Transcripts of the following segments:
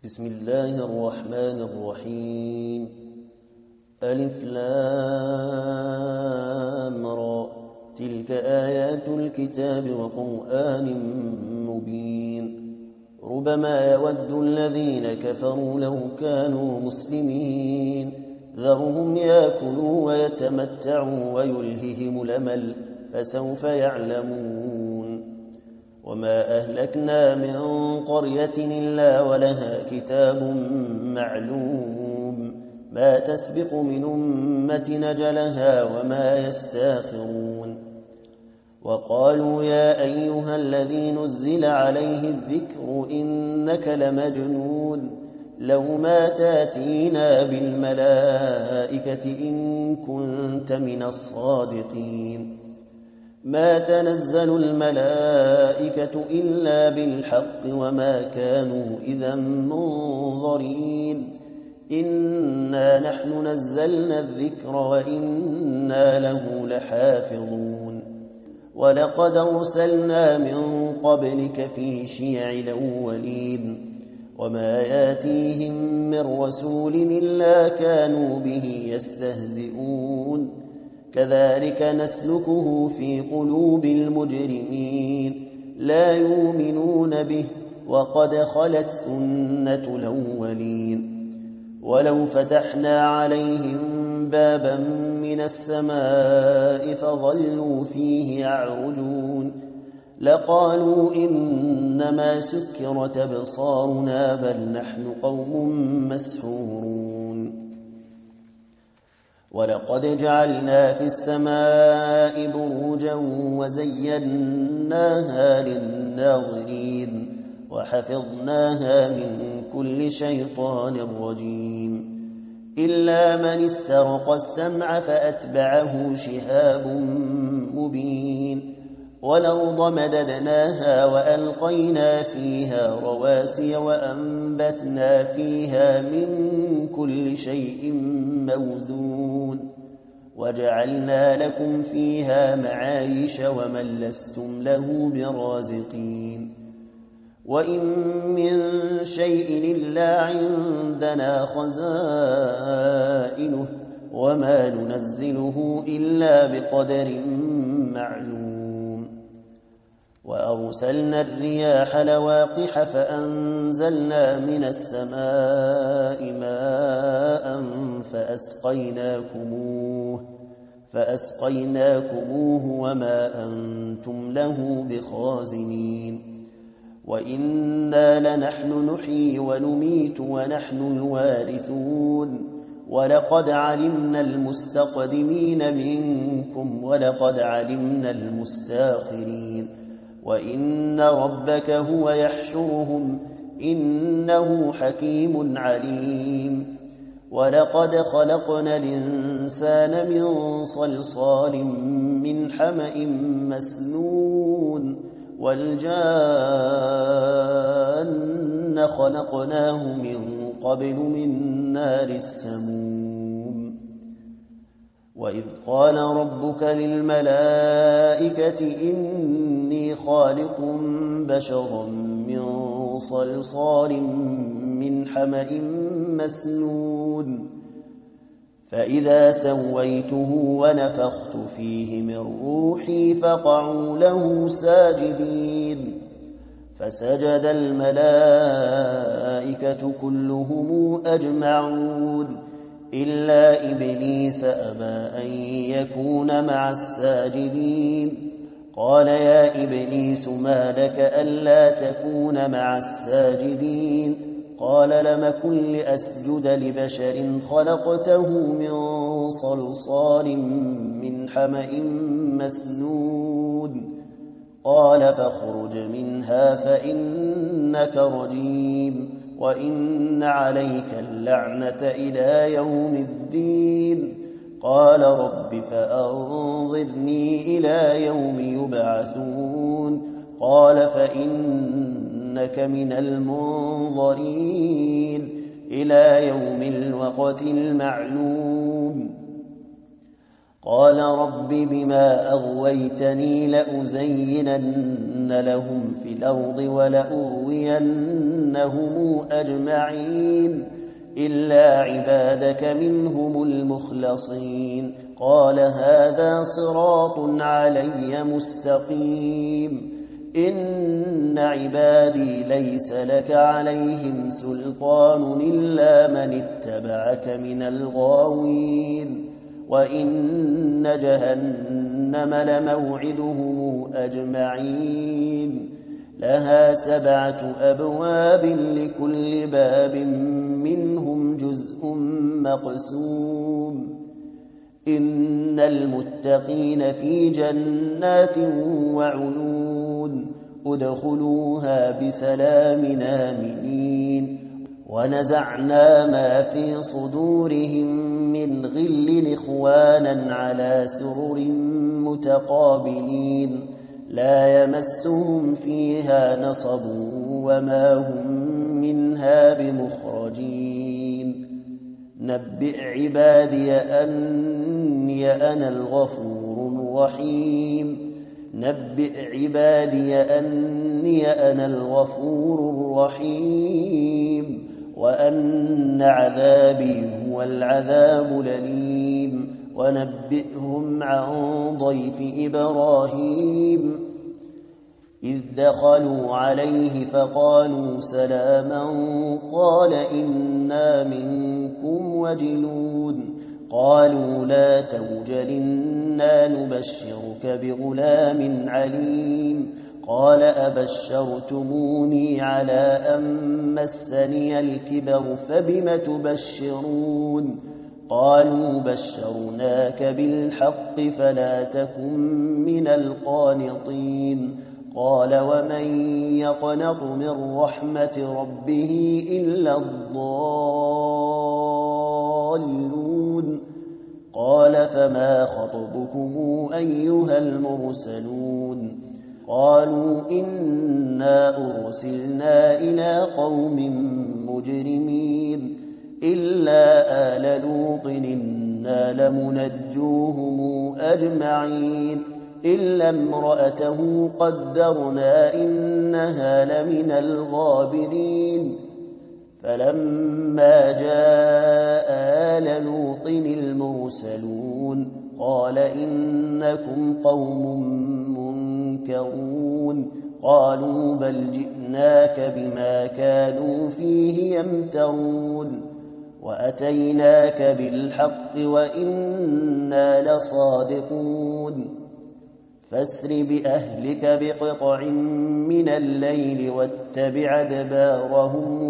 بسم الله الرحمن الرحيم. ألف لام را، تلك آيات الكتاب وقرآن مبين. ربما يود الذين كفروا لو كانوا مسلمين، ذرهم يأكلوا ويتمتعوا ويلههم الأمل، فسوف يعلمون. وما أهلكنا من قرية إلا ولها كتاب معلوم، ما تسبق من أمة أجلها وما يستاخرون. وقالوا يا أيها الذي نزل عليه الذكر إنك لمجنون، لو ما تاتينا بالملائكة إن كنت من الصادقين. ما تنزل الملائكة إلا بالحق وما كانوا إذا منظرين. إنا نحن نزلنا الذكر وإنا له لحافظون. ولقد أرسلنا من قبلك في شيع الأولين، وما ياتيهم من رسول إلا كانوا به يستهزئون. كذلك نسلكه في قلوب المجرمين، لا يؤمنون به وقد خلت سنة الأولين. ولو فتحنا عليهم بابا من السماء فظلوا فيه يعرجون لقالوا إنما سكرت أبصارنا بل نحن قوم مسحورون. ولقد جعلنا في السماء بروجا وزيناها للناظرين وحفظناها من كل شيطان رجيم، إلا من استرق السمع فأتبعه شهاب مبين. والأرض مددناها وألقينا فيها رواسي وأنبتنا فيها من كل شيء موزون، وجعلنا لكم فيها معايش ومن لستم له برازقين. وإن من شيء إلا عندنا خزائنه وما ننزله إلا بقدر معلوم. وأرسلنا الرياح لواقح فأنزلنا من السماء ماء فأسقيناكموه وما أنتم له بخازنين. وإنا لنحن نحيي ونميت ونحن الوارثون. ولقد علمنا المستقدمين منكم ولقد علمنا المستاخرين. وإن ربك هو يحشرهم إنه حكيم عليم. ولقد خلقنا الإنسان من صلصال من حمأ مسنون. والجان خلقناه من قبل من نار السموم. وإذ قال ربك للملائكة إني خالق بشرا من صلصال من حمأ مسنون، فإذا سويته ونفخت فيه من روحي فقعوا له ساجدين. فسجد الملائكة كلهم أجمعون إلا إبليس أبى أن يكون مع الساجدين. قال يا إبليس ما لك ألا تكون مع الساجدين؟ قال لم كن لأسجد لبشر خلقته من صلصال من حمأ مسنون. قال فاخرج منها فإنك رجيم وإن عليك اللعنة إلى يوم الدين. قال رب فأنظرني إلى يوم يبعثون. قال فإنك من المنظرين إلى يوم الوقت المعلوم. قال رب بما أغويتني لأزينن لهم في الأرض ولأغوينهم لأملأنهم أجمعين إلا عبادك منهم المخلصين قال هذا صراط علي مستقيم إن عبادي ليس لك عليهم سلطان إلا من اتبعك من الغاوين وإن جهنم لموعدهم أجمعين لها 7 أبواب لكل باب منهم جزء مقسوم إن المتقين في جنات وعيون ادخلوها بسلام آمنين ونزعنا ما في صدورهم من غل إخوانا على سرر متقابلين لا يمسهم فيها نصب وما هم منها بمخرجين نبئ عبادي أني أنا الغفور الرحيم نبئ عبادي أني أنا الغفور الرحيم وأن عذابي هو العذاب الأليم ونبئهم عن ضيف إبراهيم إذ دخلوا عليه فقالوا سلاما قال إنا منكم وجلون قالوا لا توجل إنا نبشرك بغلام عليم قال أبشرتموني على أن مسني الكبر فبم تبشرون قالوا بشرناك بالحق فلا تكن من القانطين قال ومن يقنط من رحمة ربه إلا الضالون قال فما خطبكم أيها المرسلون قالوا إنا أرسلنا إلى قوم مجرمين إلا آل لوط إنا لمنجوهم أجمعين إلا امرأته قدرنا إنها لمن الغابرين فلما جاء آل لوط المرسلون قال إنكم قوم منكرون قالوا بل جئناك بما كانوا فيه يمترون وأتيناك بالحق وإنا لصادقون فاسر بأهلك بقطع من الليل واتبع أدبارهم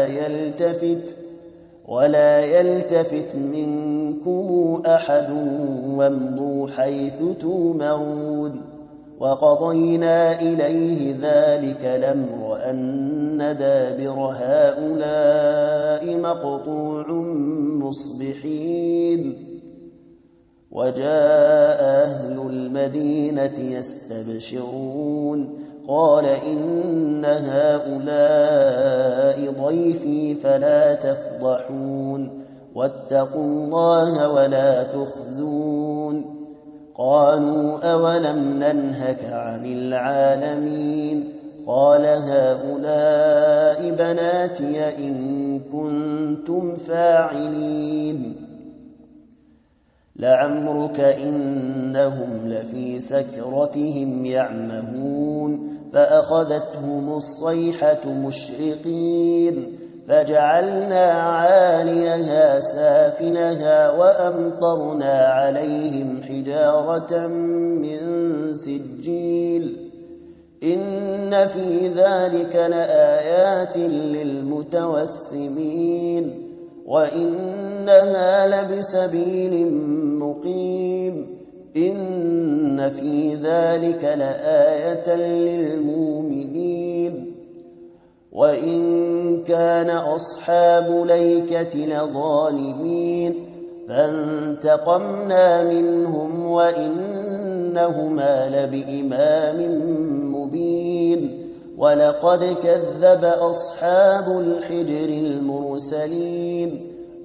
ولا يلتفت منكم أحد وامضوا حيث تؤمرون وقضينا إليه ذلك الأمر أن دابر هؤلاء مقطوع مصبحين وجاء أهل المدينة يستبشرون قال إن هؤلاء ضيفي فلا تفضحون واتقوا الله ولا تخزون قالوا أولم ننهك عن العالمين قال هؤلاء بناتي إن كنتم فاعلين لعمرك إنهم لفي سكرتهم يعمهون فأخذتهم الصيحة مشرقين فجعلنا عاليها سافلها وأمطرنا عليهم حجارة من سجيل إن في ذلك لآيات للمتوسمين وإنها لبسبيل مقيم إن في ذلك لآية للمؤمنين وإن كان أصحاب ليكة لظالمين فانتقمنا منهم وإنهما لبإمام مبين ولقد كذب أصحاب الحجر المرسلين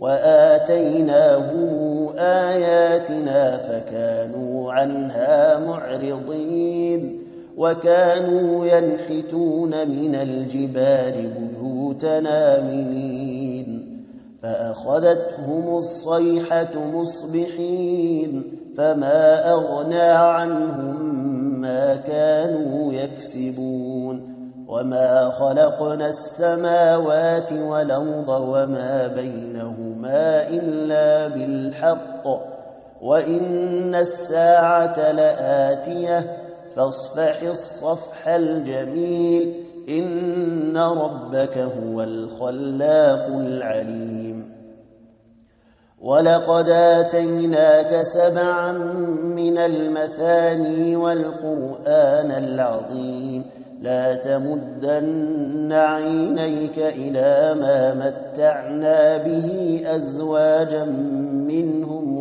وآتيناهم آياتنا فكانوا عنها معرضين وكانوا ينحتون من الجبال بيوتا المتنامنين فأخذتهم الصيحة مصبحين فما أغنى عنهم ما كانوا يكسبون وما خلقنا السماوات والأرض وما بينهما إلا بالحق وإن الساعة لآتية فاصفح الصفح الجميل إن ربك هو الخلاق العليم ولقد آتيناك 7 من المثاني والقرآن العظيم لا تمدن عينيك إلى ما متعنا به أزواجا منهم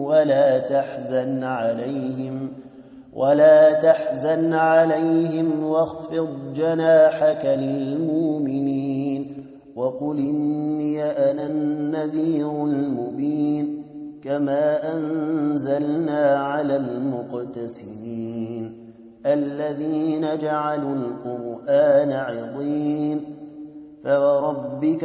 ولا تحزن عليهم واخفض جناحك للمؤمنين وقل إني أنا النذير المبين كما أنزلنا على المقتسمين الذين جعلوا القرآن عضين فوربك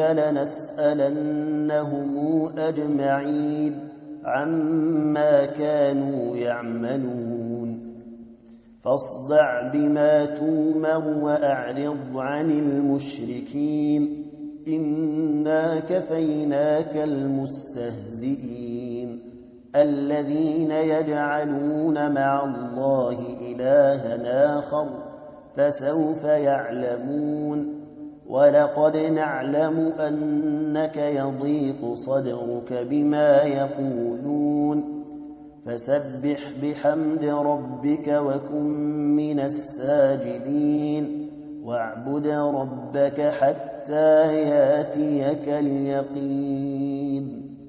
لنسألنهم أجمعين عما كانوا يعملون فاصدع بما تومر وأعرض عن المشركين إنا كفيناك المستهزئين الذين يجعلون مع الله إلها آخر فسوف يعلمون ولقد نعلم أنك يضيق صدرك بما يقولون فسبح بحمد ربك وكن من الساجدين واعبد ربك حتى ياتيك اليقين